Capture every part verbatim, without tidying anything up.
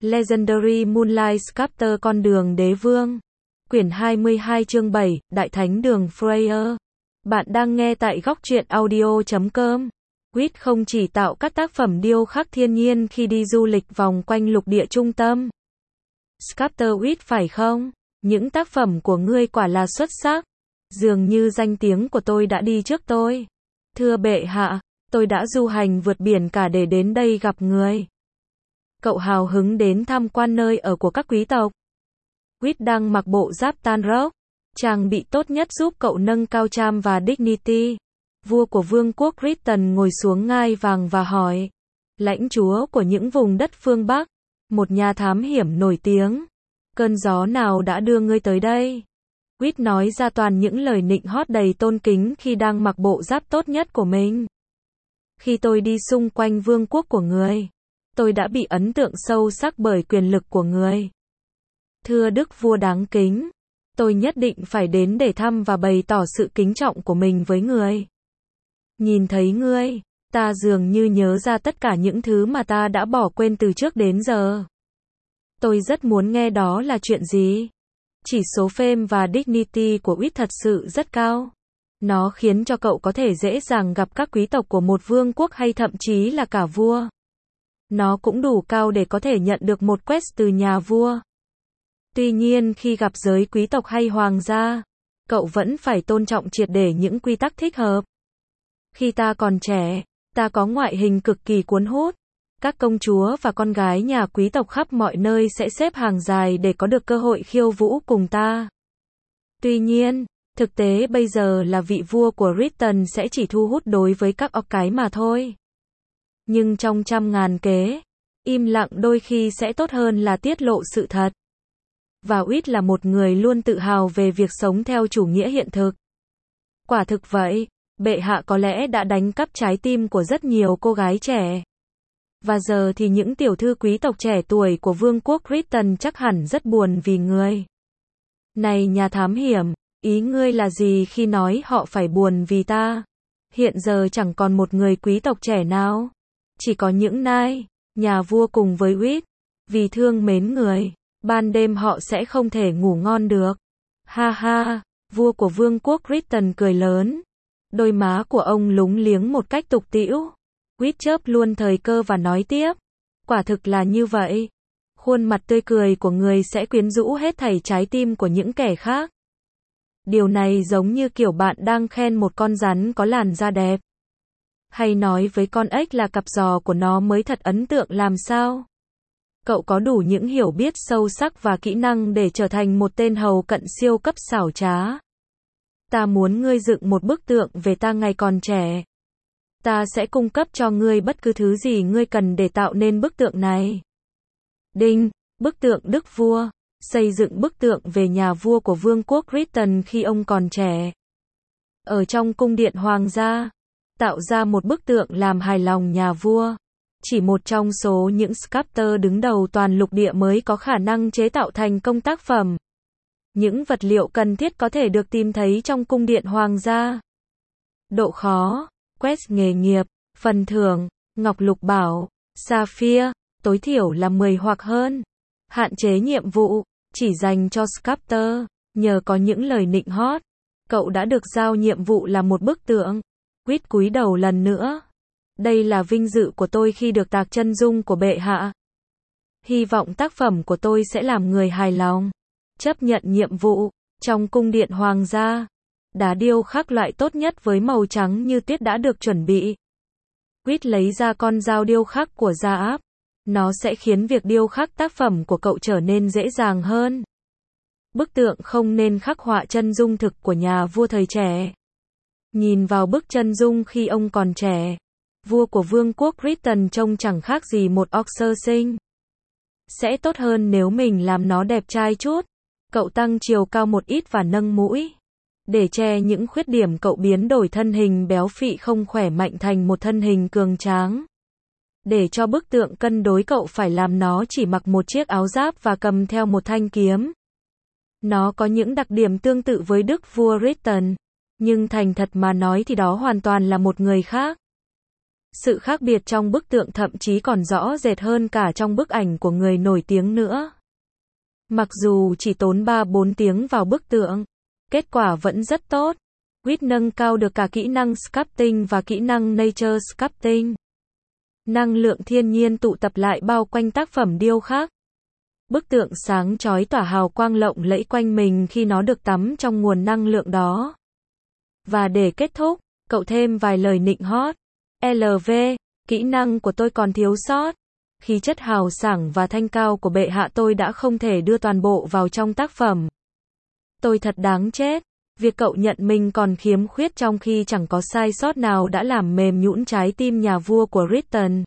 Legendary Moonlight Sculptor Con đường đế vương. Quyển hai mươi hai chương bảy, Đại thánh đường Freya. Bạn đang nghe tại góc truyện audio chấm com. Quýt không chỉ tạo các tác phẩm điêu khắc thiên nhiên khi đi du lịch vòng quanh lục địa trung tâm. Sculptor Quýt phải không? Những tác phẩm của ngươi quả là xuất sắc. Dường như danh tiếng của tôi đã đi trước tôi. Thưa bệ hạ, tôi đã du hành vượt biển cả để đến đây gặp người. Cậu hào hứng đến tham quan nơi ở của các quý tộc. Quýt đang mặc bộ giáp tan rốc, trang bị tốt nhất giúp cậu nâng cao charm và dignity. Vua của vương quốc Britain ngồi xuống ngai vàng và hỏi. Lãnh chúa của những vùng đất phương Bắc, một nhà thám hiểm nổi tiếng. Cơn gió nào đã đưa ngươi tới đây? Quýt nói ra toàn những lời nịnh hót đầy tôn kính khi đang mặc bộ giáp tốt nhất của mình. Khi tôi đi xung quanh vương quốc của người, tôi đã bị ấn tượng sâu sắc bởi quyền lực của người. Thưa đức vua đáng kính, tôi nhất định phải đến để thăm và bày tỏ sự kính trọng của mình với người. Nhìn thấy ngươi, ta dường như nhớ ra tất cả những thứ mà ta đã bỏ quên từ trước đến giờ. Tôi rất muốn nghe đó là chuyện gì. Chỉ số fame và dignity của Quýt thật sự rất cao. Nó khiến cho cậu có thể dễ dàng gặp các quý tộc của một vương quốc hay thậm chí là cả vua. Nó cũng đủ cao để có thể nhận được một quest từ nhà vua. Tuy nhiên khi gặp giới quý tộc hay hoàng gia, cậu vẫn phải tôn trọng triệt để những quy tắc thích hợp. Khi ta còn trẻ, ta có ngoại hình cực kỳ cuốn hút. Các công chúa và con gái nhà quý tộc khắp mọi nơi sẽ xếp hàng dài để có được cơ hội khiêu vũ cùng ta. Tuy nhiên, thực tế bây giờ là vị vua của Britain sẽ chỉ thu hút đối với các óc cái mà thôi. Nhưng trong trăm ngàn kế, im lặng đôi khi sẽ tốt hơn là tiết lộ sự thật. Và Quýt là một người luôn tự hào về việc sống theo chủ nghĩa hiện thực. Quả thực vậy, bệ hạ có lẽ đã đánh cắp trái tim của rất nhiều cô gái trẻ. Và giờ thì những tiểu thư quý tộc trẻ tuổi của vương quốc Britain chắc hẳn rất buồn vì ngươi. Này nhà thám hiểm, ý ngươi là gì khi nói họ phải buồn vì ta? Hiện giờ chẳng còn một người quý tộc trẻ nào. Chỉ có những nai, nhà vua cùng với Quýt. Vì thương mến người, ban đêm họ sẽ không thể ngủ ngon được. Ha ha, vua của vương quốc Britain cười lớn. Đôi má của ông lúng liếng một cách tục tĩu. Quýt chớp luôn thời cơ và nói tiếp. Quả thực là như vậy. Khuôn mặt tươi cười của người sẽ quyến rũ hết thảy trái tim của những kẻ khác. Điều này giống như kiểu bạn đang khen một con rắn có làn da đẹp. Hay nói với con ếch là cặp giò của nó mới thật ấn tượng làm sao. Cậu có đủ những hiểu biết sâu sắc và kỹ năng để trở thành một tên hầu cận siêu cấp xảo trá. Ta muốn ngươi dựng một bức tượng về ta ngày còn trẻ. Ta sẽ cung cấp cho ngươi bất cứ thứ gì ngươi cần để tạo nên bức tượng này. Đinh, bức tượng đức vua. Xây dựng bức tượng về nhà vua của vương quốc Britain khi ông còn trẻ. Ở trong cung điện hoàng gia. Tạo ra một bức tượng làm hài lòng nhà vua. Chỉ một trong số những sculptor đứng đầu toàn lục địa mới có khả năng chế tạo thành công tác phẩm. Những vật liệu cần thiết có thể được tìm thấy trong cung điện hoàng gia. Độ khó, quest nghề nghiệp, phần thưởng, ngọc lục bảo, sapphire, tối thiểu là mười hoặc hơn. Hạn chế nhiệm vụ, chỉ dành cho sculptor. Nhờ có những lời nịnh hót, cậu đã được giao nhiệm vụ là một bức tượng. Quýt cúi đầu lần nữa. Đây là vinh dự của tôi khi được tạc chân dung của bệ hạ. Hy vọng tác phẩm của tôi sẽ làm người hài lòng. Chấp nhận nhiệm vụ. Trong cung điện hoàng gia, đá điêu khắc loại tốt nhất với màu trắng như tuyết đã được chuẩn bị. Quýt lấy ra con dao điêu khắc của gia áp. Nó sẽ khiến việc điêu khắc tác phẩm của cậu trở nên dễ dàng hơn. Bức tượng không nên khắc họa chân dung thực của nhà vua thời trẻ. Nhìn vào bức chân dung khi ông còn trẻ, vua của vương quốc Britain trông chẳng khác gì một óc sơ sinh. Sẽ tốt hơn nếu mình làm nó đẹp trai chút. Cậu tăng chiều cao một ít và nâng mũi. Để che những khuyết điểm cậu biến đổi thân hình béo phị không khỏe mạnh thành một thân hình cường tráng. Để cho bức tượng cân đối cậu phải làm nó chỉ mặc một chiếc áo giáp và cầm theo một thanh kiếm. Nó có những đặc điểm tương tự với đức vua Britain. Nhưng thành thật mà nói thì đó hoàn toàn là một người khác. Sự khác biệt trong bức tượng thậm chí còn rõ rệt hơn cả trong bức ảnh của người nổi tiếng nữa. Mặc dù chỉ tốn ba bốn tiếng vào bức tượng, kết quả vẫn rất tốt. Quýt nâng cao được cả kỹ năng sculpting và kỹ năng nature sculpting. Năng lượng thiên nhiên tụ tập lại bao quanh tác phẩm điêu khắc. Bức tượng sáng chói tỏa hào quang lộng lẫy quanh mình khi nó được tắm trong nguồn năng lượng đó. Và để kết thúc, cậu thêm vài lời nịnh hót. lờ vê, kỹ năng của tôi còn thiếu sót. Khí chất hào sảng và thanh cao của bệ hạ tôi đã không thể đưa toàn bộ vào trong tác phẩm. Tôi thật đáng chết. Việc cậu nhận mình còn khiếm khuyết trong khi chẳng có sai sót nào đã làm mềm nhũn trái tim nhà vua của Britain.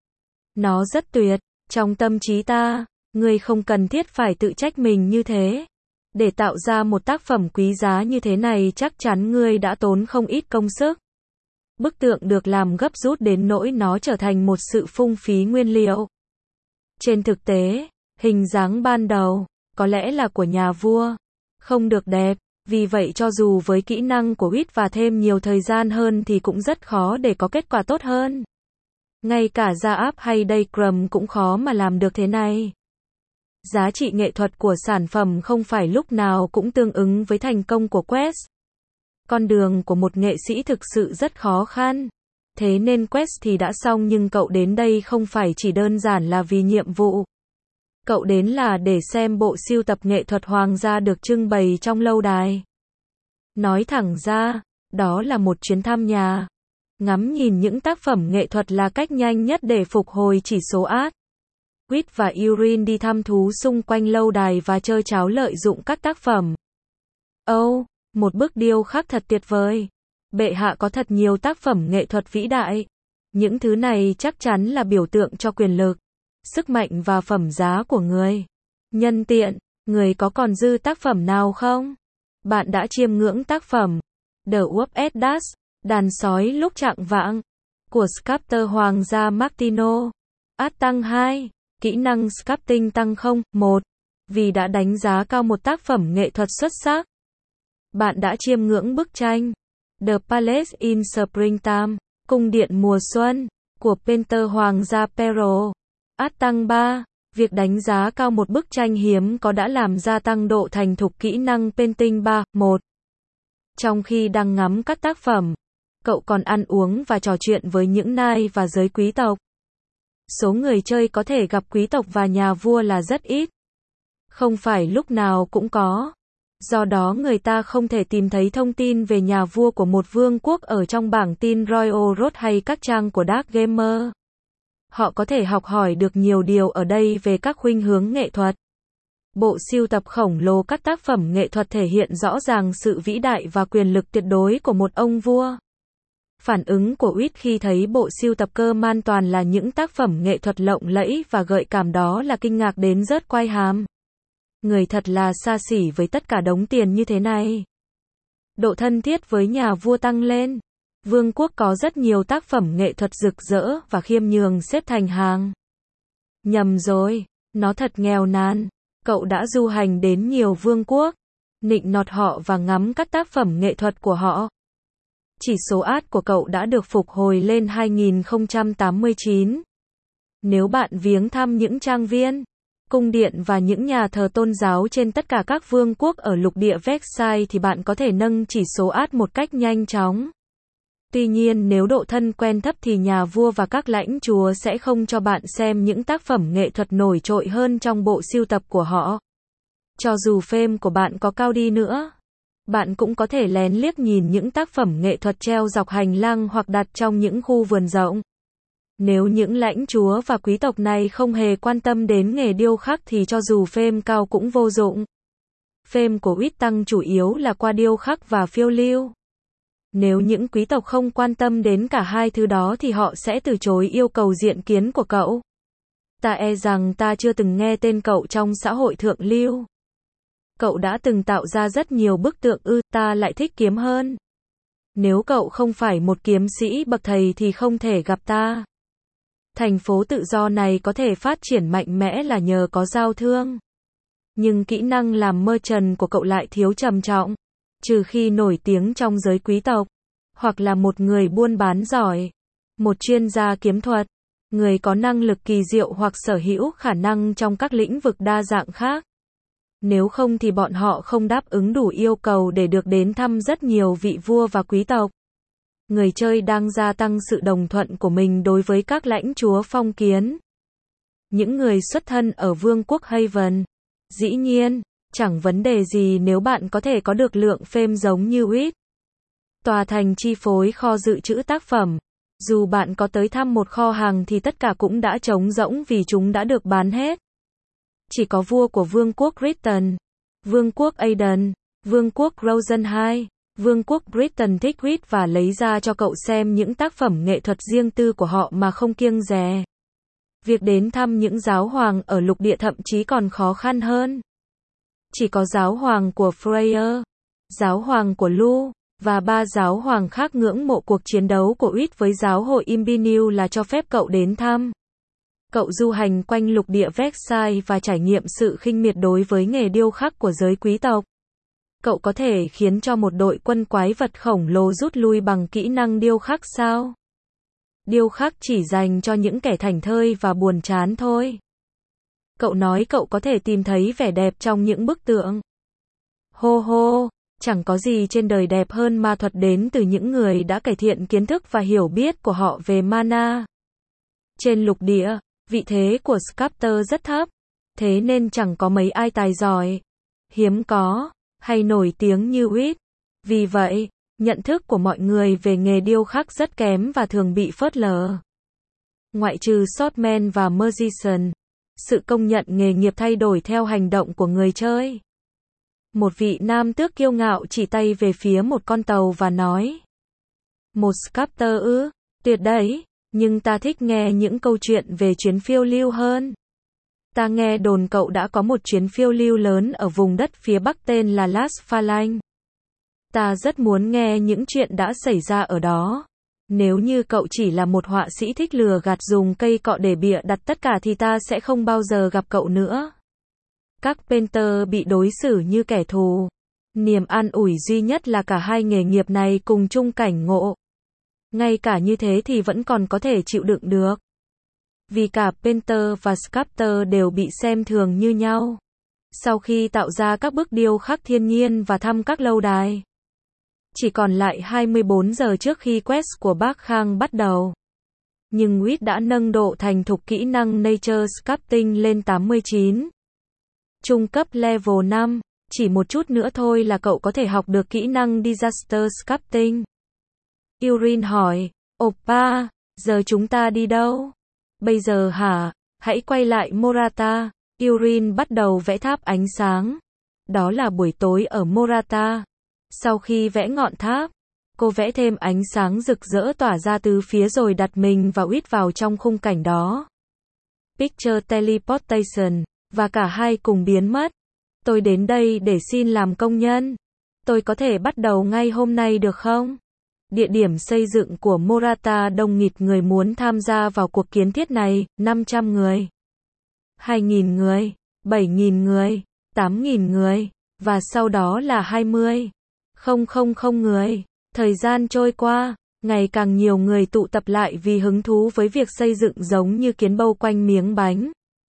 Nó rất tuyệt. Trong tâm trí ta, ngươi không cần thiết phải tự trách mình như thế. Để tạo ra một tác phẩm quý giá như thế này chắc chắn ngươi đã tốn không ít công sức. Bức tượng được làm gấp rút đến nỗi nó trở thành một sự phung phí nguyên liệu. Trên thực tế, hình dáng ban đầu, có lẽ là của nhà vua, không được đẹp, vì vậy cho dù với kỹ năng của Quýt và thêm nhiều thời gian hơn thì cũng rất khó để có kết quả tốt hơn. Ngay cả Zaap hay Daycrum cũng khó mà làm được thế này. Giá trị nghệ thuật của sản phẩm không phải lúc nào cũng tương ứng với thành công của Quest. Con đường của một nghệ sĩ thực sự rất khó khăn. Thế nên Quest thì đã xong nhưng cậu đến đây không phải chỉ đơn giản là vì nhiệm vụ. Cậu đến là để xem bộ sưu tập nghệ thuật hoàng gia được trưng bày trong lâu đài. Nói thẳng ra, đó là một chuyến thăm nhà. Ngắm nhìn những tác phẩm nghệ thuật là cách nhanh nhất để phục hồi chỉ số át. Quýt và Urin đi thăm thú xung quanh lâu đài và chơi cháo lợi dụng các tác phẩm. Oh, một bức điêu khắc thật tuyệt vời. Bệ hạ có thật nhiều tác phẩm nghệ thuật vĩ đại. Những thứ này chắc chắn là biểu tượng cho quyền lực, sức mạnh và phẩm giá của người. Nhân tiện, người có còn dư tác phẩm nào không? Bạn đã chiêm ngưỡng tác phẩm The Wolf at Dusk, đàn sói lúc chạng vạng, của sculptor hoàng gia Martino. Át tăng hai, kỹ năng sculpting tăng không, một, vì đã đánh giá cao một tác phẩm nghệ thuật xuất sắc. Bạn đã chiêm ngưỡng bức tranh The Palace in Springtime, cung điện mùa xuân, của painter hoàng gia Pero. Át tăng ba, việc đánh giá cao một bức tranh hiếm có đã làm gia tăng độ thành thục kỹ năng painting ba, một. Trong khi đang ngắm các tác phẩm, cậu còn ăn uống và trò chuyện với những nai và giới quý tộc. Số người chơi có thể gặp quý tộc và nhà vua là rất ít. Không phải lúc nào cũng có. Do đó người ta không thể tìm thấy thông tin về nhà vua của một vương quốc ở trong bảng tin Royal Road hay các trang của Dark Gamer. Họ có thể học hỏi được nhiều điều ở đây về các khuynh hướng nghệ thuật. Bộ sưu tập khổng lồ các tác phẩm nghệ thuật thể hiện rõ ràng sự vĩ đại và quyền lực tuyệt đối của một ông vua. Phản ứng của Quýt khi thấy bộ sưu tập cơ man toàn là những tác phẩm nghệ thuật lộng lẫy và gợi cảm đó là kinh ngạc đến rớt quai hàm. Người thật là xa xỉ với tất cả đống tiền như thế này. Độ thân thiết với nhà vua tăng lên. Vương quốc có rất nhiều tác phẩm nghệ thuật rực rỡ và khiêm nhường xếp thành hàng. Nhầm rồi, nó thật nghèo nàn. Cậu đã du hành đến nhiều vương quốc, nịnh nọt họ và ngắm các tác phẩm nghệ thuật của họ. Chỉ số át của cậu đã được phục hồi lên hai nghìn không trăm tám mươi chín. Nếu bạn viếng thăm những trang viên, cung điện và những nhà thờ tôn giáo trên tất cả các vương quốc ở lục địa Versailles thì bạn có thể nâng chỉ số át một cách nhanh chóng. Tuy nhiên nếu độ thân quen thấp thì nhà vua và các lãnh chúa sẽ không cho bạn xem những tác phẩm nghệ thuật nổi trội hơn trong bộ sưu tập của họ. Cho dù fame của bạn có cao đi nữa, bạn cũng có thể lén liếc nhìn những tác phẩm nghệ thuật treo dọc hành lang hoặc đặt trong những khu vườn rộng. Nếu những lãnh chúa và quý tộc này không hề quan tâm đến nghề điêu khắc thì cho dù fame cao cũng vô dụng. Fame của Quýt tăng chủ yếu là qua điêu khắc và phiêu lưu. Nếu những quý tộc không quan tâm đến cả hai thứ đó thì họ sẽ từ chối yêu cầu diện kiến của cậu. Ta e rằng ta chưa từng nghe tên cậu trong xã hội thượng lưu. Cậu đã từng tạo ra rất nhiều bức tượng ư, ta lại thích kiếm hơn. Nếu cậu không phải một kiếm sĩ bậc thầy thì không thể gặp ta. Thành phố tự do này có thể phát triển mạnh mẽ là nhờ có giao thương. Nhưng kỹ năng làm merchant của cậu lại thiếu trầm trọng. Trừ khi nổi tiếng trong giới quý tộc, hoặc là một người buôn bán giỏi. một chuyên gia kiếm thuật, người có năng lực kỳ diệu hoặc sở hữu khả năng trong các lĩnh vực đa dạng khác. Nếu không thì bọn họ không đáp ứng đủ yêu cầu để được đến thăm rất nhiều vị vua và quý tộc. Người chơi đang gia tăng sự đồng thuận của mình đối với các lãnh chúa phong kiến. Những người xuất thân ở Vương quốc Haven. Dĩ nhiên, chẳng vấn đề gì nếu bạn có thể có được lượng fame giống như Whit. Tòa thành chi phối kho dự trữ tác phẩm. Dù bạn có tới thăm một kho hàng thì tất cả cũng đã trống rỗng vì chúng đã được bán hết. Chỉ có vua của Vương quốc Britain, Vương quốc Aden, Vương quốc Rosen hai, Vương quốc Britain thích Whit và lấy ra cho cậu xem những tác phẩm nghệ thuật riêng tư của họ mà không kiêng dè. Việc đến thăm những giáo hoàng ở lục địa thậm chí còn khó khăn hơn. Chỉ có giáo hoàng của Freya, giáo hoàng của Lu, và ba giáo hoàng khác ngưỡng mộ cuộc chiến đấu của Whit với giáo hội Imbineu là cho phép cậu đến thăm. Cậu du hành quanh lục địa Versailles và trải nghiệm sự khinh miệt đối với nghề điêu khắc của giới quý tộc. Cậu có thể khiến cho một đội quân quái vật khổng lồ rút lui bằng kỹ năng điêu khắc sao? Điêu khắc chỉ dành cho những kẻ thảnh thơi và buồn chán thôi. Cậu nói cậu có thể tìm thấy vẻ đẹp trong những bức tượng. Hô hô, chẳng có gì trên đời đẹp hơn ma thuật đến từ những người đã cải thiện kiến thức và hiểu biết của họ về mana. Trên lục địa, vị thế của Sculptor rất thấp, thế nên chẳng có mấy ai tài giỏi, hiếm có, hay nổi tiếng như Whit. Vì vậy, nhận thức của mọi người về nghề điêu khắc rất kém và thường bị phớt lờ. Ngoại trừ Swordman và Magician, sự công nhận nghề nghiệp thay đổi theo hành động của người chơi. Một vị nam tước kiêu ngạo chỉ tay về phía một con tàu và nói: Một sculptor ư, tuyệt đấy, nhưng ta thích nghe những câu chuyện về chuyến phiêu lưu hơn. Ta nghe đồn cậu đã có một chuyến phiêu lưu lớn ở vùng đất phía bắc tên là Las Phalanx. Ta rất muốn nghe những chuyện đã xảy ra ở đó. Nếu như cậu chỉ là một họa sĩ thích lừa gạt dùng cây cọ để bịa đặt tất cả thì ta sẽ không bao giờ gặp cậu nữa. Các painter bị đối xử như kẻ thù. Niềm an ủi duy nhất là cả hai nghề nghiệp này cùng chung cảnh ngộ. Ngay cả như thế thì vẫn còn có thể chịu đựng được. Vì cả painter và sculptor đều bị xem thường như nhau. Sau khi tạo ra các bức điêu khắc thiên nhiên và thăm các lâu đài. Chỉ còn lại hai mươi bốn giờ trước khi quest của bác Khang bắt đầu. Nhưng Whit đã nâng độ thành thục kỹ năng Nature Sculpting lên tám mươi chín. Trung cấp level năm, chỉ một chút nữa thôi là cậu có thể học được kỹ năng Disaster Sculpting. Yurin hỏi, Oppa, giờ chúng ta đi đâu? Bây giờ hả? Hãy quay lại Morata. Yurin bắt đầu vẽ tháp ánh sáng. Đó là buổi tối ở Morata. Sau khi vẽ ngọn tháp, cô vẽ thêm ánh sáng rực rỡ tỏa ra từ phía rồi đặt mình và Whit vào trong khung cảnh đó. Picture Teleportation, và cả hai cùng biến mất. Tôi đến đây để xin làm công nhân. Tôi có thể bắt đầu ngay hôm nay được không? Địa điểm xây dựng của Morata đông nghịt người muốn tham gia vào cuộc kiến thiết này, năm trăm người, hai nghìn người, bảy nghìn người, tám nghìn người, và sau đó là hai mươi nghìn người. Thời gian trôi qua, ngày càng nhiều người tụ tập lại vì hứng thú với việc xây dựng giống như kiến bâu quanh miếng bánh.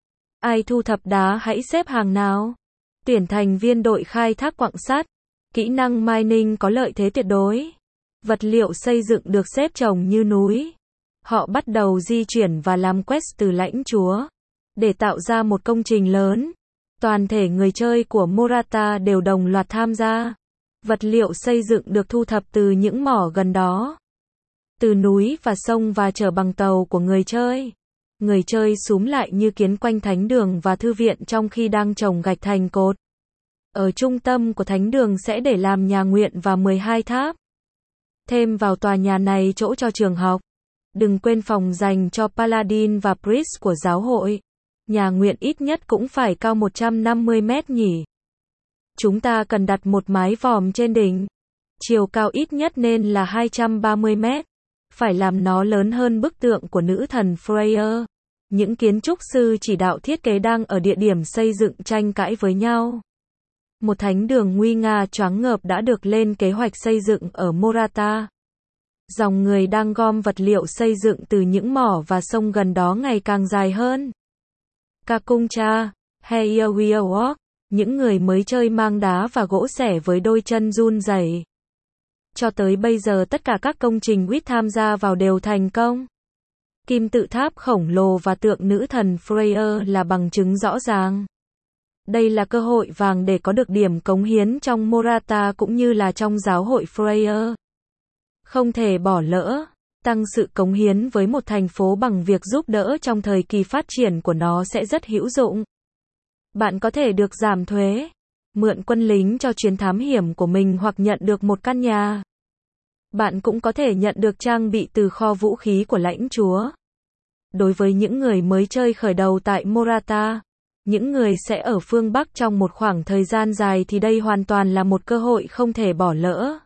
Ai thu thập đá hãy xếp hàng nào. Tuyển thành viên đội khai thác quặng sắt. Kỹ năng mining có lợi thế tuyệt đối. Vật liệu xây dựng được xếp chồng như núi. Họ bắt đầu di chuyển và làm quest từ lãnh chúa để tạo ra một công trình lớn. Toàn thể người chơi của Morata đều đồng loạt tham gia. Vật liệu xây dựng được thu thập từ những mỏ gần đó, từ núi và sông và chở bằng tàu của người chơi. Người chơi xúm lại như kiến quanh thánh đường và thư viện trong khi đang trồng gạch thành cột. Ở trung tâm của thánh đường sẽ để làm nhà nguyện và mười hai tháp. Thêm vào tòa nhà này chỗ cho trường học. Đừng quên phòng dành cho Paladin và Priest của giáo hội. Nhà nguyện ít nhất cũng phải cao một trăm năm mươi mét nhỉ. Chúng ta cần đặt một mái vòm trên đỉnh. Chiều cao ít nhất nên là hai trăm ba mươi mét. Phải làm nó lớn hơn bức tượng của nữ thần Freya. Những kiến trúc sư chỉ đạo thiết kế đang ở địa điểm xây dựng tranh cãi với nhau. Một thánh đường nguy nga choáng ngợp đã được lên kế hoạch xây dựng ở Morata. Dòng người đang gom vật liệu xây dựng từ những mỏ và sông gần đó ngày càng dài hơn. Kakuncha, Here We Walk, những người mới chơi mang đá và gỗ xẻ với đôi chân run rẩy. Cho tới bây giờ tất cả các công trình quýt tham gia vào đều thành công. Kim tự tháp khổng lồ và tượng nữ thần Freya là bằng chứng rõ ràng. Đây là cơ hội vàng để có được điểm cống hiến trong Morata cũng như là trong giáo hội Freya. Không thể bỏ lỡ, tăng sự cống hiến với một thành phố bằng việc giúp đỡ trong thời kỳ phát triển của nó sẽ rất hữu dụng. Bạn có thể được giảm thuế, mượn quân lính cho chuyến thám hiểm của mình hoặc nhận được một căn nhà. Bạn cũng có thể nhận được trang bị từ kho vũ khí của lãnh chúa. Đối với những người mới chơi khởi đầu tại Morata, những người sẽ ở phương Bắc trong một khoảng thời gian dài thì đây hoàn toàn là một cơ hội không thể bỏ lỡ.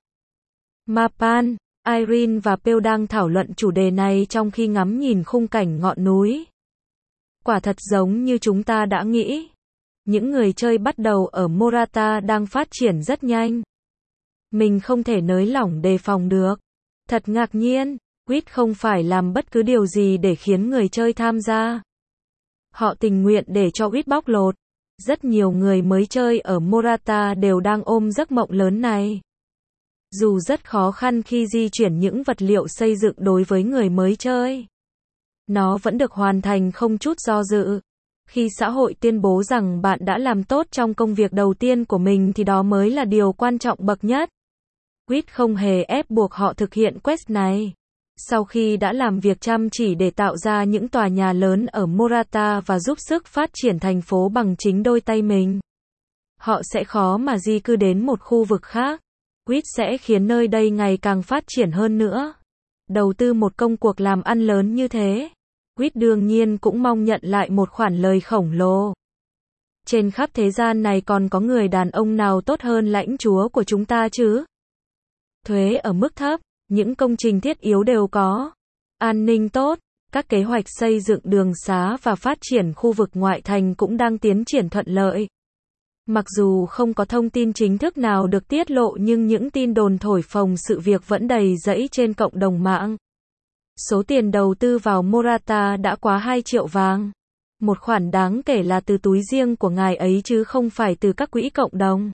Mapan, Irene và Pale đang thảo luận chủ đề này trong khi ngắm nhìn khung cảnh ngọn núi. Quả thật giống như chúng ta đã nghĩ. Những người chơi bắt đầu ở Morata đang phát triển rất nhanh. Mình không thể nới lỏng đề phòng được. Thật ngạc nhiên, quýt không phải làm bất cứ điều gì để khiến người chơi tham gia. Họ tình nguyện để cho quýt bóc lột. Rất nhiều người mới chơi ở Morata đều đang ôm giấc mộng lớn này. Dù rất khó khăn khi di chuyển những vật liệu xây dựng đối với người mới chơi, nó vẫn được hoàn thành không chút do dự. Khi xã hội tuyên bố rằng bạn đã làm tốt trong công việc đầu tiên của mình thì đó mới là điều quan trọng bậc nhất. Quýt không hề ép buộc họ thực hiện quest này. Sau khi đã làm việc chăm chỉ để tạo ra những tòa nhà lớn ở Morata và giúp sức phát triển thành phố bằng chính đôi tay mình, họ sẽ khó mà di cư đến một khu vực khác. Quýt sẽ khiến nơi đây ngày càng phát triển hơn nữa. Đầu tư một công cuộc làm ăn lớn như thế, Quýt đương nhiên cũng mong nhận lại một khoản lời khổng lồ. Trên khắp thế gian này còn có người đàn ông nào tốt hơn lãnh chúa của chúng ta chứ? Thuế ở mức thấp, những công trình thiết yếu đều có. An ninh tốt, các kế hoạch xây dựng đường xá và phát triển khu vực ngoại thành cũng đang tiến triển thuận lợi. Mặc dù không có thông tin chính thức nào được tiết lộ nhưng những tin đồn thổi phồng sự việc vẫn đầy rẫy trên cộng đồng mạng. Số tiền đầu tư vào Morata đã quá hai triệu vàng. Một khoản đáng kể là từ túi riêng của ngài ấy chứ không phải từ các quỹ cộng đồng.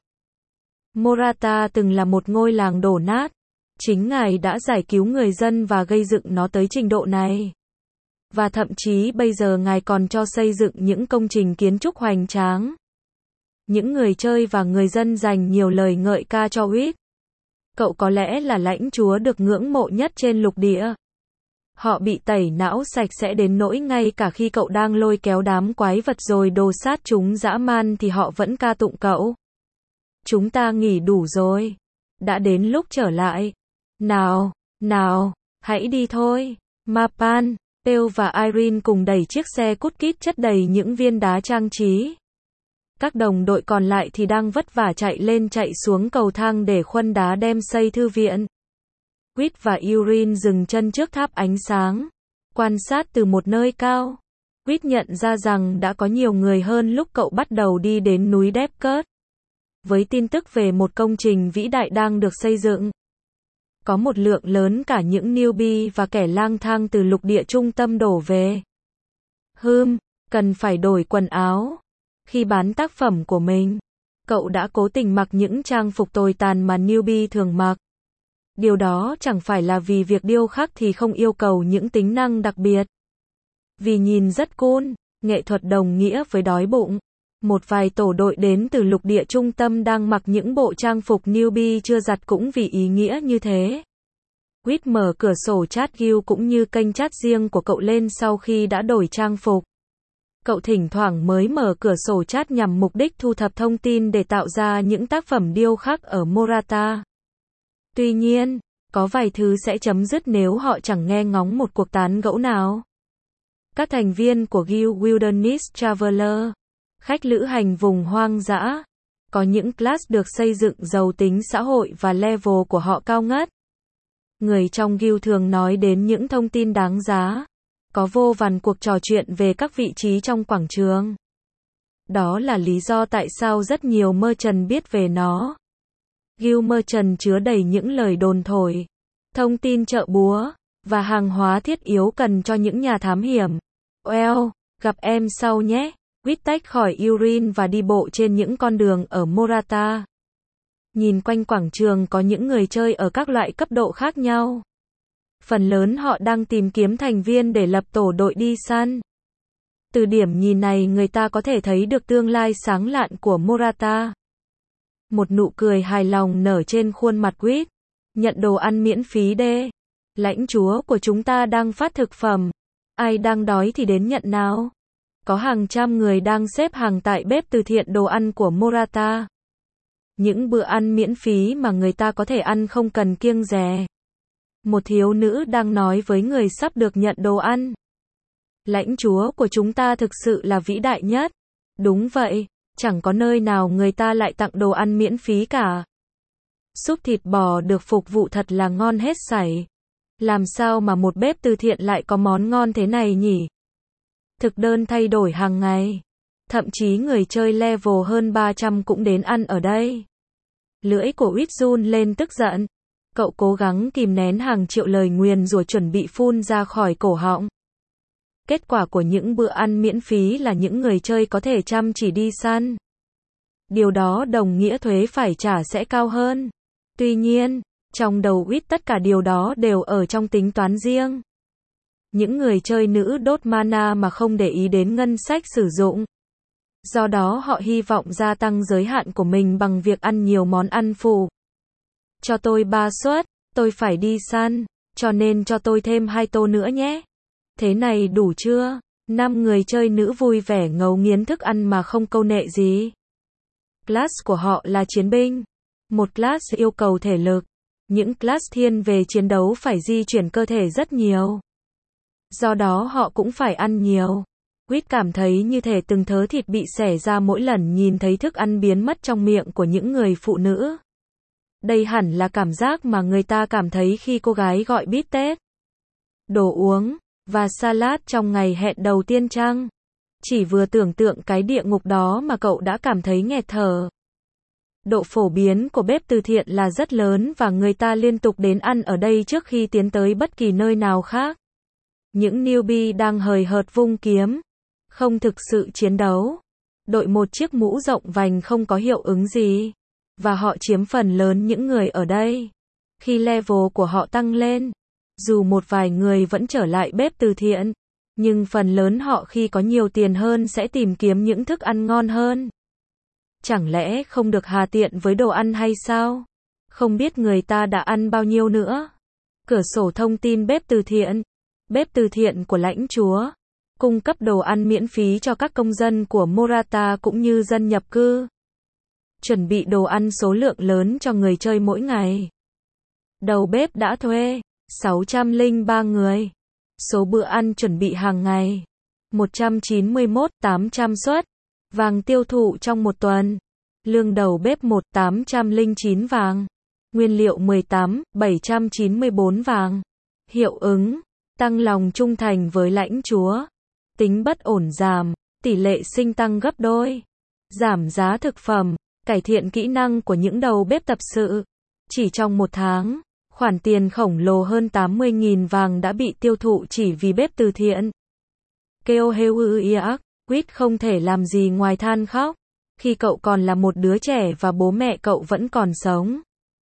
Morata từng là một ngôi làng đổ nát. Chính ngài đã giải cứu người dân và gây dựng nó tới trình độ này. Và thậm chí bây giờ ngài còn cho xây dựng những công trình kiến trúc hoành tráng. Những người chơi và người dân dành nhiều lời ngợi ca cho Quýt. Cậu có lẽ là lãnh chúa được ngưỡng mộ nhất trên lục địa. Họ bị tẩy não sạch sẽ đến nỗi ngay cả khi cậu đang lôi kéo đám quái vật rồi đồ sát chúng dã man thì họ vẫn ca tụng cậu. Chúng ta nghỉ đủ rồi. Đã đến lúc trở lại. Nào, nào, hãy đi thôi. Mapan, Pale và Irene cùng đẩy chiếc xe cút kít chất đầy những viên đá trang trí. Các đồng đội còn lại thì đang vất vả chạy lên chạy xuống cầu thang để khuân đá đem xây thư viện. Quýt và Irene dừng chân trước tháp ánh sáng, quan sát từ một nơi cao. Quýt nhận ra rằng đã có nhiều người hơn lúc cậu bắt đầu đi đến núi Depkert. Với tin tức về một công trình vĩ đại đang được xây dựng. Có một lượng lớn cả những newbie và kẻ lang thang từ lục địa trung tâm đổ về. Hừm, cần phải đổi quần áo. Khi bán tác phẩm của mình, cậu đã cố tình mặc những trang phục tồi tàn mà newbie thường mặc. Điều đó chẳng phải là vì việc điêu khắc thì không yêu cầu những tính năng đặc biệt. Vì nhìn rất cool, nghệ thuật đồng nghĩa với đói bụng. Một vài tổ đội đến từ lục địa trung tâm đang mặc những bộ trang phục newbie chưa giặt cũng vì ý nghĩa như thế. Quýt mở cửa sổ chat Guild cũng như kênh chat riêng của cậu lên sau khi đã đổi trang phục. Cậu thỉnh thoảng mới mở cửa sổ chat nhằm mục đích thu thập thông tin để tạo ra những tác phẩm điêu khắc ở Morata. Tuy nhiên, có vài thứ sẽ chấm dứt nếu họ chẳng nghe ngóng một cuộc tán gẫu nào. Các thành viên của Guild Wilderness Traveler, khách lữ hành vùng hoang dã, có những class được xây dựng giàu tính xã hội và level của họ cao ngất. Người trong Guild thường nói đến những thông tin đáng giá. Có vô vàn cuộc trò chuyện về các vị trí trong quảng trường. Đó là lý do tại sao rất nhiều merchant biết về nó. Guild merchant chứa đầy những lời đồn thổi. thông tin chợ búa, và hàng hóa thiết yếu cần cho những nhà thám hiểm. Well, gặp em sau nhé. Quýt tách khỏi Urin và đi bộ trên những con đường ở Morata. Nhìn quanh quảng trường có những người chơi ở các loại cấp độ khác nhau. Phần lớn họ đang tìm kiếm thành viên để lập tổ đội đi săn. Từ điểm nhìn này người ta có thể thấy được tương lai sáng lạn của Morata. Một nụ cười hài lòng nở trên khuôn mặt Quýt. Nhận đồ ăn miễn phí đê. Lãnh chúa của chúng ta đang phát thực phẩm. Ai đang đói thì đến nhận nào. Có hàng trăm người đang xếp hàng tại bếp từ thiện đồ ăn của Morata. Những bữa ăn miễn phí mà người ta có thể ăn không cần kiêng dè. Một thiếu nữ đang nói với người sắp được nhận đồ ăn. Lãnh chúa của chúng ta thực sự là vĩ đại nhất. Đúng vậy, chẳng có nơi nào người ta lại tặng đồ ăn miễn phí cả. Súp thịt bò được phục vụ thật là ngon hết sảy. Làm sao mà một bếp từ thiện lại có món ngon thế này nhỉ? Thực đơn thay đổi hàng ngày. Thậm chí người chơi level hơn ba trăm cũng đến ăn ở đây. Lưỡi của Quýt run lên tức giận. Cậu cố gắng kìm nén hàng triệu lời nguyền rủa chuẩn bị phun ra khỏi cổ họng. Kết quả của những bữa ăn miễn phí là những người chơi có thể chăm chỉ đi săn. Điều đó đồng nghĩa thuế phải trả sẽ cao hơn. Tuy nhiên, trong đầu Quýt tất cả điều đó đều ở trong tính toán riêng. Những người chơi nữ đốt mana mà không để ý đến ngân sách sử dụng. Do đó họ hy vọng gia tăng giới hạn của mình bằng việc ăn nhiều món ăn phụ. Cho tôi ba suất, tôi phải đi săn, cho nên cho tôi thêm hai tô nữa nhé. Thế này đủ chưa? Năm người chơi nữ vui vẻ ngấu nghiến thức ăn mà không câu nệ gì. Class của họ là chiến binh. Một class yêu cầu thể lực. Những class thiên về chiến đấu phải di chuyển cơ thể rất nhiều. Do đó họ cũng phải ăn nhiều. Quýt cảm thấy như thể từng thớ thịt bị xẻ ra mỗi lần nhìn thấy thức ăn biến mất trong miệng của những người phụ nữ. Đây hẳn là cảm giác mà người ta cảm thấy khi cô gái gọi bít tết, đồ uống, và salad trong ngày hẹn đầu tiên chăng? Chỉ vừa tưởng tượng cái địa ngục đó mà cậu đã cảm thấy nghẹt thở. Độ phổ biến của bếp từ thiện là rất lớn và người ta liên tục đến ăn ở đây trước khi tiến tới bất kỳ nơi nào khác. Những newbie đang hời hợt vung kiếm, không thực sự chiến đấu. Đội một chiếc mũ rộng vành không có hiệu ứng gì. Và họ chiếm phần lớn những người ở đây. Khi level của họ tăng lên, dù một vài người vẫn trở lại bếp từ thiện, nhưng phần lớn họ khi có nhiều tiền hơn sẽ tìm kiếm những thức ăn ngon hơn. Chẳng lẽ không được hà tiện với đồ ăn hay sao? Không biết người ta đã ăn bao nhiêu nữa. Cửa sổ thông tin bếp từ thiện. Bếp từ thiện của lãnh chúa. Cung cấp đồ ăn miễn phí cho các công dân của Morata cũng như dân nhập cư. Chuẩn bị đồ ăn số lượng lớn cho người chơi mỗi ngày. Đầu bếp đã thuê sáu trăm lẻ ba người. Số bữa ăn chuẩn bị hàng ngày một trăm chín mươi mốt nghìn tám trăm suất. Vàng tiêu thụ trong một tuần. Lương đầu bếp một nghìn tám trăm lẻ chín vàng. Nguyên liệu mười tám nghìn bảy trăm chín mươi bốn vàng. Hiệu ứng tăng lòng trung thành với lãnh chúa. Tính bất ổn giảm. Tỷ lệ sinh tăng gấp đôi. Giảm giá thực phẩm. Cải thiện kỹ năng của những đầu bếp tập sự. Chỉ trong một tháng, khoản tiền khổng lồ hơn tám mươi nghìn vàng đã bị tiêu thụ chỉ vì bếp từ thiện. Kêu hêu iác, Quýt không thể làm gì ngoài than khóc. Khi cậu còn là một đứa trẻ và bố mẹ cậu vẫn còn sống.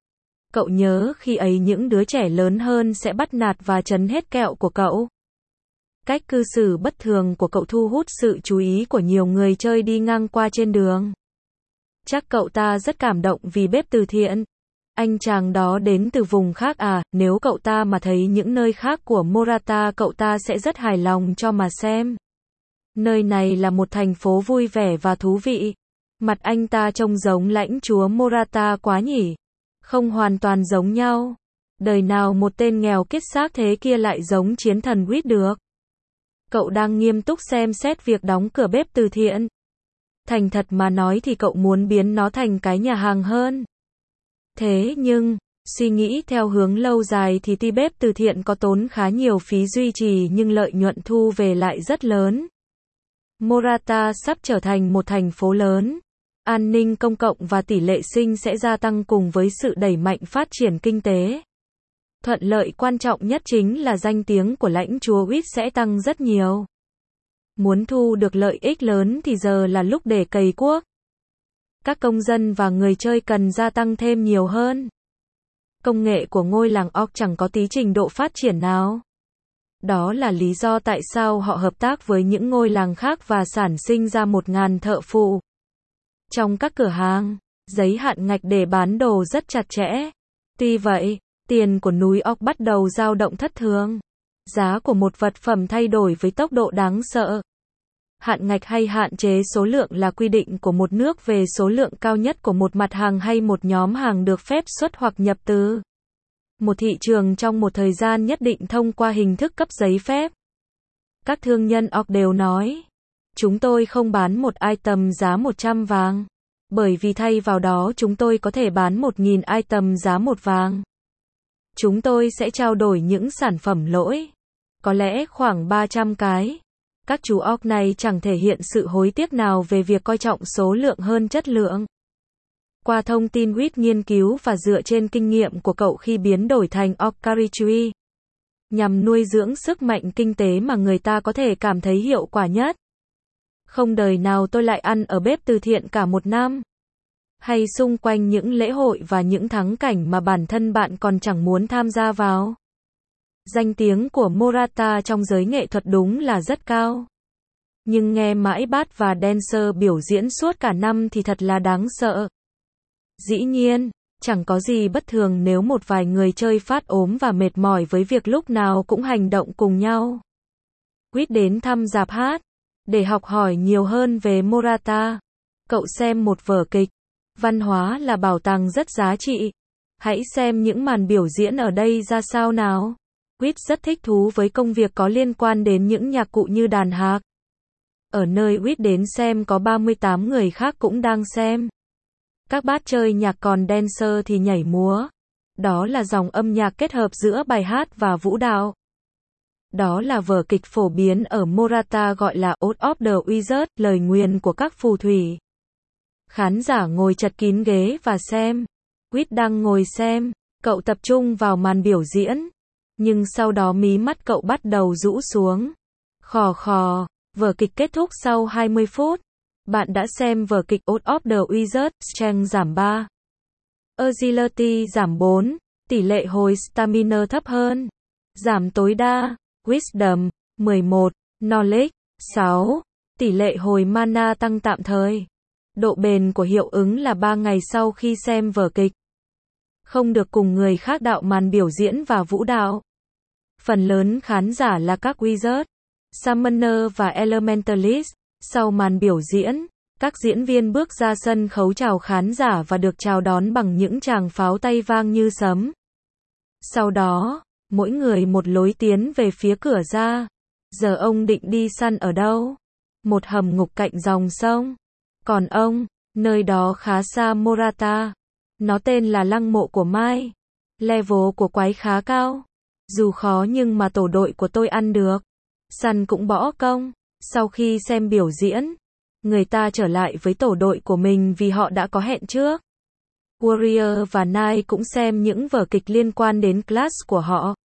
Cậu nhớ khi ấy những đứa trẻ lớn hơn sẽ bắt nạt và trấn hết kẹo của cậu. Cách cư xử bất thường của cậu thu hút sự chú ý của nhiều người chơi đi ngang qua trên đường. Chắc cậu ta rất cảm động vì bếp từ thiện. Anh chàng đó đến từ vùng khác à, nếu cậu ta mà thấy những nơi khác của Morata cậu ta sẽ rất hài lòng cho mà xem. Nơi này là một thành phố vui vẻ và thú vị. Mặt anh ta trông giống lãnh chúa Morata quá nhỉ? Không hoàn toàn giống nhau. Đời nào một tên nghèo kiết xác thế kia lại giống chiến thần Quýt được. Cậu đang nghiêm túc xem xét việc đóng cửa bếp từ thiện. Thành thật mà nói thì cậu muốn biến nó thành cái nhà hàng hơn. Thế nhưng, suy nghĩ theo hướng lâu dài thì ti bếp từ thiện có tốn khá nhiều phí duy trì nhưng lợi nhuận thu về lại rất lớn. Morata sắp trở thành một thành phố lớn. An ninh công cộng và tỷ lệ sinh sẽ gia tăng cùng với sự đẩy mạnh phát triển kinh tế. Thuận lợi quan trọng nhất chính là danh tiếng của lãnh chúa Quýt sẽ tăng rất nhiều. Muốn thu được lợi ích lớn thì giờ là lúc để cày cuốc. Các công dân và người chơi cần gia tăng thêm nhiều hơn. Công nghệ của ngôi làng Orc chẳng có tí trình độ phát triển nào. Đó là lý do tại sao họ hợp tác với những ngôi làng khác và sản sinh ra một ngàn thợ phụ. Trong các cửa hàng, giấy hạn ngạch để bán đồ rất chặt chẽ. Tuy vậy, tiền của núi Orc bắt đầu dao động thất thường. Giá của một vật phẩm thay đổi với tốc độ đáng sợ. Hạn ngạch hay hạn chế số lượng là quy định của một nước về số lượng cao nhất của một mặt hàng hay một nhóm hàng được phép xuất hoặc nhập từ một thị trường trong một thời gian nhất định thông qua hình thức cấp giấy phép. Các thương nhân Orc đều nói, chúng tôi không bán một item giá một trăm vàng, bởi vì thay vào đó chúng tôi có thể bán một nghìn item giá một vàng. Chúng tôi sẽ trao đổi những sản phẩm lỗi, có lẽ khoảng ba trăm cái. Các chú Orc này chẳng thể hiện sự hối tiếc nào về việc coi trọng số lượng hơn chất lượng. Qua thông tin Quýt nghiên cứu và dựa trên kinh nghiệm của cậu khi biến đổi thành Orcaritree, nhằm nuôi dưỡng sức mạnh kinh tế mà người ta có thể cảm thấy hiệu quả nhất. Không đời nào tôi lại ăn ở bếp từ thiện cả một năm. Hay xung quanh những lễ hội và những thắng cảnh mà bản thân bạn còn chẳng muốn tham gia vào. Danh tiếng của Morata trong giới nghệ thuật đúng là rất cao. Nhưng nghe mãi Bart và Dancer biểu diễn suốt cả năm thì thật là đáng sợ. Dĩ nhiên, chẳng có gì bất thường nếu một vài người chơi phát ốm và mệt mỏi với việc lúc nào cũng hành động cùng nhau. Quýt đến thăm rạp hát, để học hỏi nhiều hơn về Morata. Cậu xem một vở kịch. Văn hóa là bảo tàng rất giá trị. Hãy xem những màn biểu diễn ở đây ra sao nào. Quýt rất thích thú với công việc có liên quan đến những nhạc cụ như đàn hạc. Ở nơi Quýt đến xem có ba mươi tám người khác cũng đang xem. Các bát chơi nhạc còn Dancer thì nhảy múa. Đó là dòng âm nhạc kết hợp giữa bài hát và vũ đạo. Đó là vở kịch phổ biến ở Morata gọi là Oath of the Wizard, lời nguyền của các phù thủy. Khán giả ngồi chật kín ghế và xem. Quýt đang ngồi xem, cậu tập trung vào màn biểu diễn. Nhưng sau đó mí mắt cậu bắt đầu rũ xuống. Khò khò, vở kịch kết thúc sau hai mươi phút. Bạn đã xem vở kịch Oath of the Wizard, strength giảm ba. Agility giảm bốn, tỷ lệ hồi stamina thấp hơn. Giảm tối đa, Wisdom, mười một, Knowledge, sáu, tỷ lệ hồi mana tăng tạm thời. Độ bền của hiệu ứng là ba ngày sau khi xem vở kịch. Không được cùng người khác đạo màn biểu diễn và vũ đạo. Phần lớn khán giả là các Wizard, Summoner và Elementalist. Sau màn biểu diễn, các diễn viên bước ra sân khấu chào khán giả và được chào đón bằng những tràng pháo tay vang như sấm. Sau đó, mỗi người một lối tiến về phía cửa ra. Giờ ông định đi săn ở đâu? Một hầm ngục cạnh dòng sông. Còn ông, nơi đó khá xa Morata. Nó tên là lăng mộ của Mai. Level của quái khá cao. Dù khó nhưng mà tổ đội của tôi ăn được. Săn cũng bỏ công. Sau khi xem biểu diễn, người ta trở lại với tổ đội của mình vì họ đã có hẹn trước. Warrior và Knight cũng xem những vở kịch liên quan đến class của họ.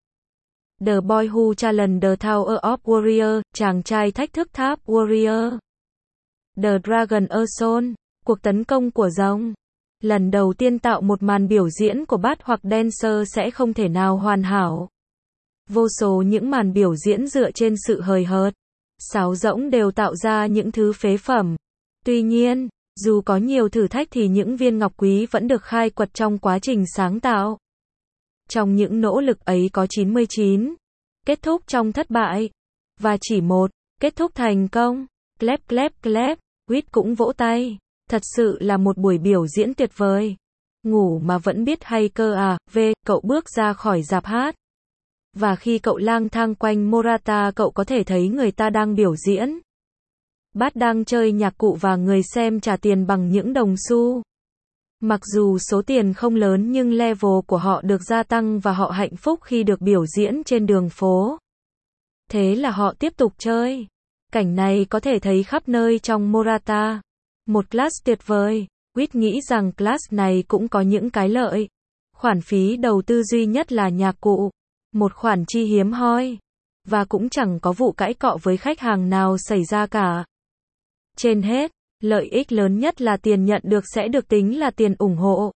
The Boy Who Challenged the Tower of Warrior, chàng trai thách thức tháp Warrior. The Dragon Assault, cuộc tấn công của rồng. Lần đầu tiên tạo một màn biểu diễn của Bart hoặc Dancer sẽ không thể nào hoàn hảo. Vô số những màn biểu diễn dựa trên sự hời hợt, sáo rỗng đều tạo ra những thứ phế phẩm. Tuy nhiên, dù có nhiều thử thách thì những viên ngọc quý vẫn được khai quật trong quá trình sáng tạo. Trong những nỗ lực ấy có chín mươi chín kết thúc trong thất bại, và chỉ một kết thúc thành công. Clap clap clap, Quýt cũng vỗ tay. Thật sự là một buổi biểu diễn tuyệt vời. Ngủ mà vẫn biết hay cơ à. V, cậu bước ra khỏi rạp hát. Và khi cậu lang thang quanh Morata cậu có thể thấy người ta đang biểu diễn. Bart đang chơi nhạc cụ và người xem trả tiền bằng những đồng xu. Mặc dù số tiền không lớn nhưng level của họ được gia tăng và họ hạnh phúc khi được biểu diễn trên đường phố. Thế là họ tiếp tục chơi. Cảnh này có thể thấy khắp nơi trong Morata. Một class tuyệt vời. Quýt nghĩ rằng class này cũng có những cái lợi. Khoản phí đầu tư duy nhất là nhạc cụ, một khoản chi hiếm hoi, và cũng chẳng có vụ cãi cọ với khách hàng nào xảy ra cả. Trên hết, lợi ích lớn nhất là tiền nhận được sẽ được tính là tiền ủng hộ.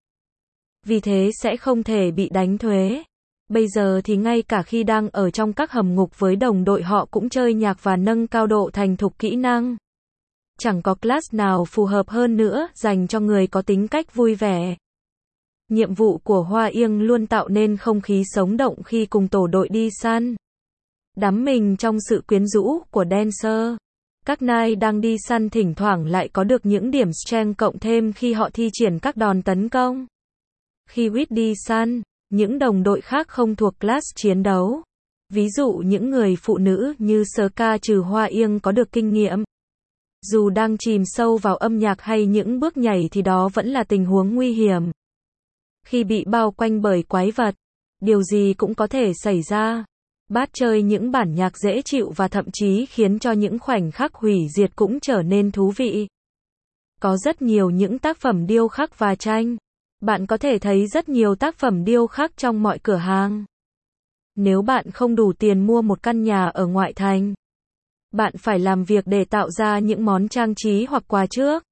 Vì thế sẽ không thể bị đánh thuế. Bây giờ thì ngay cả khi đang ở trong các hầm ngục với đồng đội họ cũng chơi nhạc và nâng cao độ thành thục kỹ năng. Chẳng có class nào phù hợp hơn nữa dành cho người có tính cách vui vẻ. Nhiệm vụ của Hoa Yên luôn tạo nên không khí sống động khi cùng tổ đội đi săn. Đắm mình trong sự quyến rũ của dancer. Các nai đang đi săn thỉnh thoảng lại có được những điểm strength cộng thêm khi họ thi triển các đòn tấn công. Khi Wit đi săn, những đồng đội khác không thuộc class chiến đấu. Ví dụ những người phụ nữ như Sơ Ca trừ Hoa Yên có được kinh nghiệm. Dù đang chìm sâu vào âm nhạc hay những bước nhảy thì đó vẫn là tình huống nguy hiểm. Khi bị bao quanh bởi quái vật, điều gì cũng có thể xảy ra. Bát chơi những bản nhạc dễ chịu và thậm chí khiến cho những khoảnh khắc hủy diệt cũng trở nên thú vị. Có rất nhiều những tác phẩm điêu khắc và tranh. Bạn có thể thấy rất nhiều tác phẩm điêu khắc trong mọi cửa hàng. Nếu bạn không đủ tiền mua một căn nhà ở ngoại thành, bạn phải làm việc để tạo ra những món trang trí hoặc quà trước.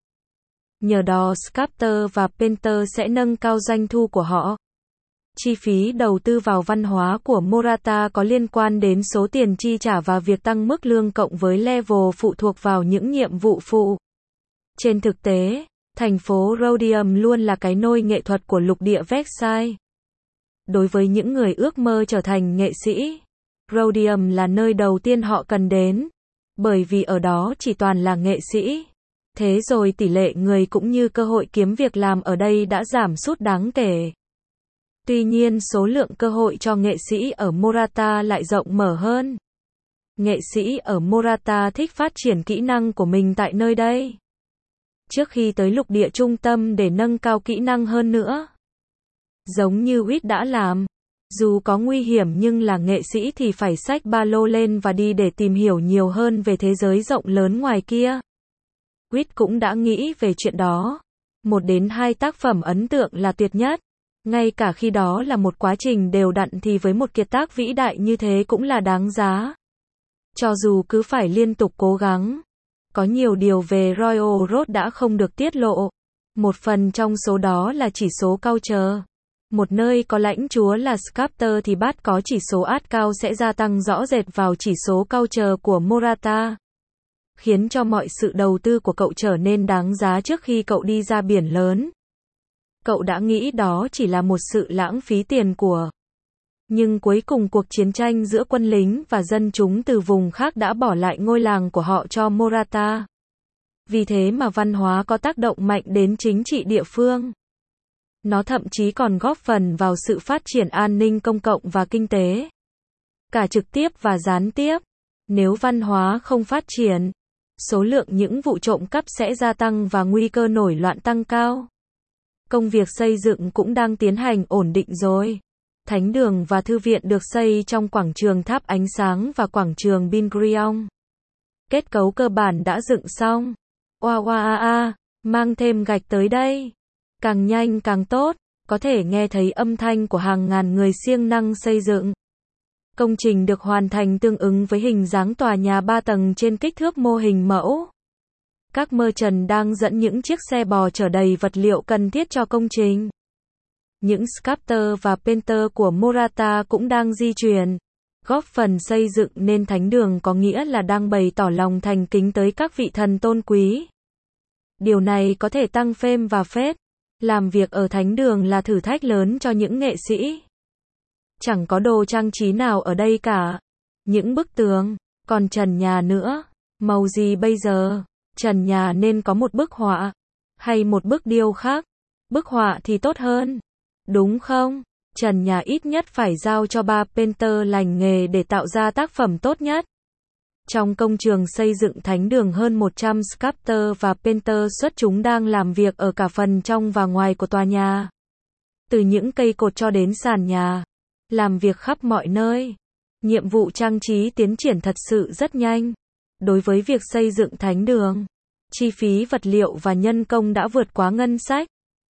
Nhờ đó Sculptor và Painter sẽ nâng cao doanh thu của họ. Chi phí đầu tư vào văn hóa của Morata có liên quan đến số tiền chi trả và việc tăng mức lương cộng với level phụ thuộc vào những nhiệm vụ phụ. Trên thực tế, thành phố Rhodium luôn là cái nôi nghệ thuật của lục địa Versailles. Đối với những người ước mơ trở thành nghệ sĩ, Rhodium là nơi đầu tiên họ cần đến, bởi vì ở đó chỉ toàn là nghệ sĩ. Thế rồi tỷ lệ người cũng như cơ hội kiếm việc làm ở đây đã giảm sút đáng kể. Tuy nhiên số lượng cơ hội cho nghệ sĩ ở Morata lại rộng mở hơn. Nghệ sĩ ở Morata thích phát triển kỹ năng của mình tại nơi đây, trước khi tới lục địa trung tâm để nâng cao kỹ năng hơn nữa. Giống như Wit đã làm. Dù có nguy hiểm nhưng là nghệ sĩ thì phải xách ba lô lên và đi để tìm hiểu nhiều hơn về thế giới rộng lớn ngoài kia. Wit cũng đã nghĩ về chuyện đó. Một đến hai tác phẩm ấn tượng là tuyệt nhất. Ngay cả khi đó là một quá trình đều đặn thì với một kiệt tác vĩ đại như thế cũng là đáng giá. Cho dù cứ phải liên tục cố gắng. Có nhiều điều về Royal Road đã không được tiết lộ. Một phần trong số đó là chỉ số culture. Một nơi có lãnh chúa là Sculptor thì Bát có chỉ số át cao sẽ gia tăng rõ rệt vào chỉ số culture của Morata. Khiến cho mọi sự đầu tư của cậu trở nên đáng giá trước khi cậu đi ra biển lớn. Cậu đã nghĩ đó chỉ là một sự lãng phí tiền của. Nhưng cuối cùng cuộc chiến tranh giữa quân lính và dân chúng từ vùng khác đã bỏ lại ngôi làng của họ cho Morata. Vì thế mà văn hóa có tác động mạnh đến chính trị địa phương. Nó thậm chí còn góp phần vào sự phát triển an ninh công cộng và kinh tế. Cả trực tiếp và gián tiếp. Nếu văn hóa không phát triển, số lượng những vụ trộm cắp sẽ gia tăng và nguy cơ nổi loạn tăng cao. Công việc xây dựng cũng đang tiến hành ổn định rồi. Thánh đường và thư viện được xây trong quảng trường Tháp Ánh Sáng và quảng trường Bingrion. Kết cấu cơ bản đã dựng xong. Oa oa a a, mang thêm gạch tới đây. Càng nhanh càng tốt, có thể nghe thấy âm thanh của hàng ngàn người siêng năng xây dựng. Công trình được hoàn thành tương ứng với hình dáng tòa nhà ba tầng trên kích thước mô hình mẫu. Các merchant đang dẫn những chiếc xe bò chở đầy vật liệu cần thiết cho công trình. Những sculptor và painter của Morata cũng đang di chuyển, góp phần xây dựng nên thánh đường, có nghĩa là đang bày tỏ lòng thành kính tới các vị thần tôn quý. Điều này có thể tăng fame và phết. Làm việc ở thánh đường là thử thách lớn cho những nghệ sĩ. Chẳng có đồ trang trí nào ở đây cả. Những bức tường, còn trần nhà nữa. Màu gì bây giờ? Trần nhà nên có một bức họa, hay một bức điêu khắc? Bức họa thì tốt hơn, đúng không? Trần nhà ít nhất phải giao cho ba painter lành nghề để tạo ra tác phẩm tốt nhất. Trong công trường xây dựng thánh đường hơn một trăm sculptor và painter xuất chúng đang làm việc ở cả phần trong và ngoài của tòa nhà. Từ những cây cột cho đến sàn nhà. Làm việc khắp mọi nơi. Nhiệm vụ trang trí tiến triển thật sự rất nhanh. Đối với việc xây dựng thánh đường, chi phí vật liệu và nhân công đã vượt quá ngân sách.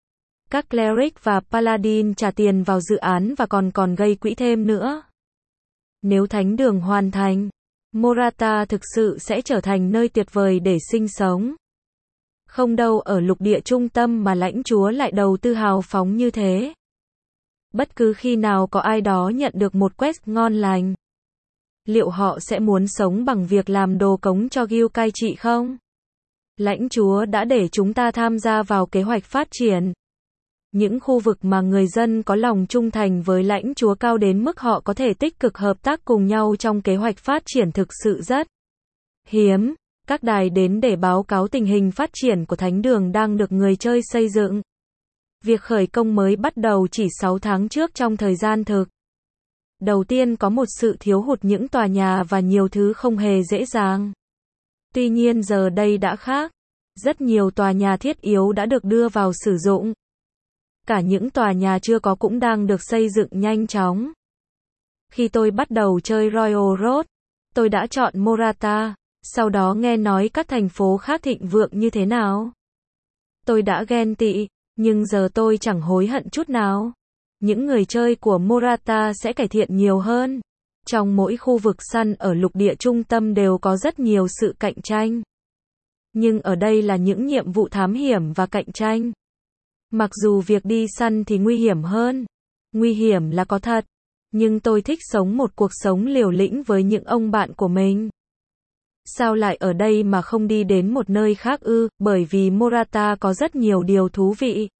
Các cleric và paladin trả tiền vào dự án và còn còn gây quỹ thêm nữa. Nếu thánh đường hoàn thành, Morata thực sự sẽ trở thành nơi tuyệt vời để sinh sống. Không đâu ở lục địa trung tâm mà lãnh chúa lại đầu tư hào phóng như thế. Bất cứ khi nào có ai đó nhận được một quest ngon lành, liệu họ sẽ muốn sống bằng việc làm đồ cống cho guild cai trị không? Lãnh chúa đã để chúng ta tham gia vào kế hoạch phát triển. Những khu vực mà người dân có lòng trung thành với lãnh chúa cao đến mức họ có thể tích cực hợp tác cùng nhau trong kế hoạch phát triển thực sự rất hiếm. Các đài đến để báo cáo tình hình phát triển của thánh đường đang được người chơi xây dựng. Việc khởi công mới bắt đầu chỉ sáu tháng trước trong thời gian thực. Đầu tiên có một sự thiếu hụt những tòa nhà và nhiều thứ không hề dễ dàng. Tuy nhiên giờ đây đã khác. Rất nhiều tòa nhà thiết yếu đã được đưa vào sử dụng. Cả những tòa nhà chưa có cũng đang được xây dựng nhanh chóng. Khi tôi bắt đầu chơi Royal Road, tôi đã chọn Morata, sau đó nghe nói các thành phố khác thịnh vượng như thế nào. Tôi đã ghen tị, nhưng giờ tôi chẳng hối hận chút nào. Những người chơi của Morata sẽ cải thiện nhiều hơn. Trong mỗi khu vực săn ở lục địa trung tâm đều có rất nhiều sự cạnh tranh. Nhưng ở đây là những nhiệm vụ thám hiểm và cạnh tranh. Mặc dù việc đi săn thì nguy hiểm hơn. Nguy hiểm là có thật. Nhưng tôi thích sống một cuộc sống liều lĩnh với những ông bạn của mình. Sao lại ở đây mà không đi đến một nơi khác ư? Bởi vì Morata có rất nhiều điều thú vị.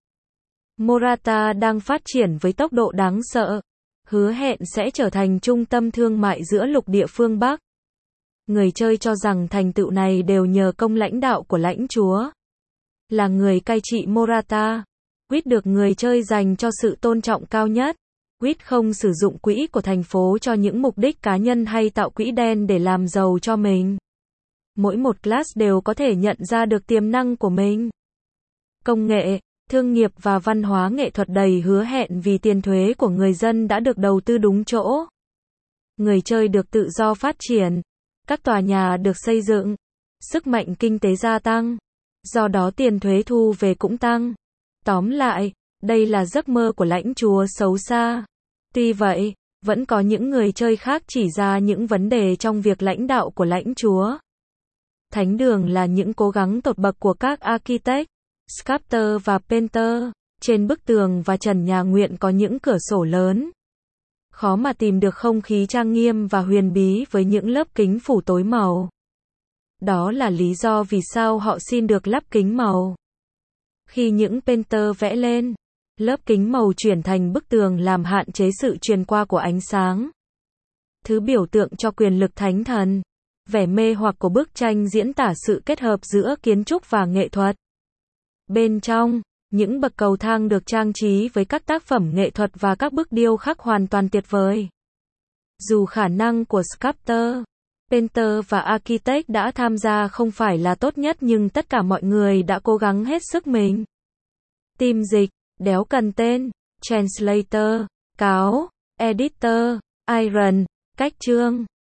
Morata đang phát triển với tốc độ đáng sợ. Hứa hẹn sẽ trở thành trung tâm thương mại giữa lục địa phương Bắc. Người chơi cho rằng thành tựu này đều nhờ công lãnh đạo của lãnh chúa. Là người cai trị Morata, Quýt được người chơi dành cho sự tôn trọng cao nhất. Quýt không sử dụng quỹ của thành phố cho những mục đích cá nhân hay tạo quỹ đen để làm giàu cho mình. Mỗi một class đều có thể nhận ra được tiềm năng của mình. Công nghệ, thương nghiệp và văn hóa nghệ thuật đầy hứa hẹn vì tiền thuế của người dân đã được đầu tư đúng chỗ. Người chơi được tự do phát triển. Các tòa nhà được xây dựng. Sức mạnh kinh tế gia tăng. Do đó tiền thuế thu về cũng tăng. Tóm lại, đây là giấc mơ của lãnh chúa xấu xa. Tuy vậy, vẫn có những người chơi khác chỉ ra những vấn đề trong việc lãnh đạo của lãnh chúa. Thánh đường là những cố gắng tột bậc của các architect, sculptor và painter. Trên bức tường và trần nhà nguyện có những cửa sổ lớn. Khó mà tìm được không khí trang nghiêm và huyền bí với những lớp kính phủ tối màu. Đó là lý do vì sao họ xin được lắp kính màu. Khi những painter vẽ lên, lớp kính màu chuyển thành bức tường làm hạn chế sự truyền qua của ánh sáng. Thứ biểu tượng cho quyền lực thánh thần. Vẻ mê hoặc của bức tranh diễn tả sự kết hợp giữa kiến trúc và nghệ thuật. Bên trong, những bậc cầu thang được trang trí với các tác phẩm nghệ thuật và các bức điêu khắc hoàn toàn tuyệt vời. Dù khả năng của sculptor, painter và architect đã tham gia không phải là tốt nhất nhưng tất cả mọi người đã cố gắng hết sức mình. Team dịch, đéo cần tên, translator, cáo, editor, iron, cách chương.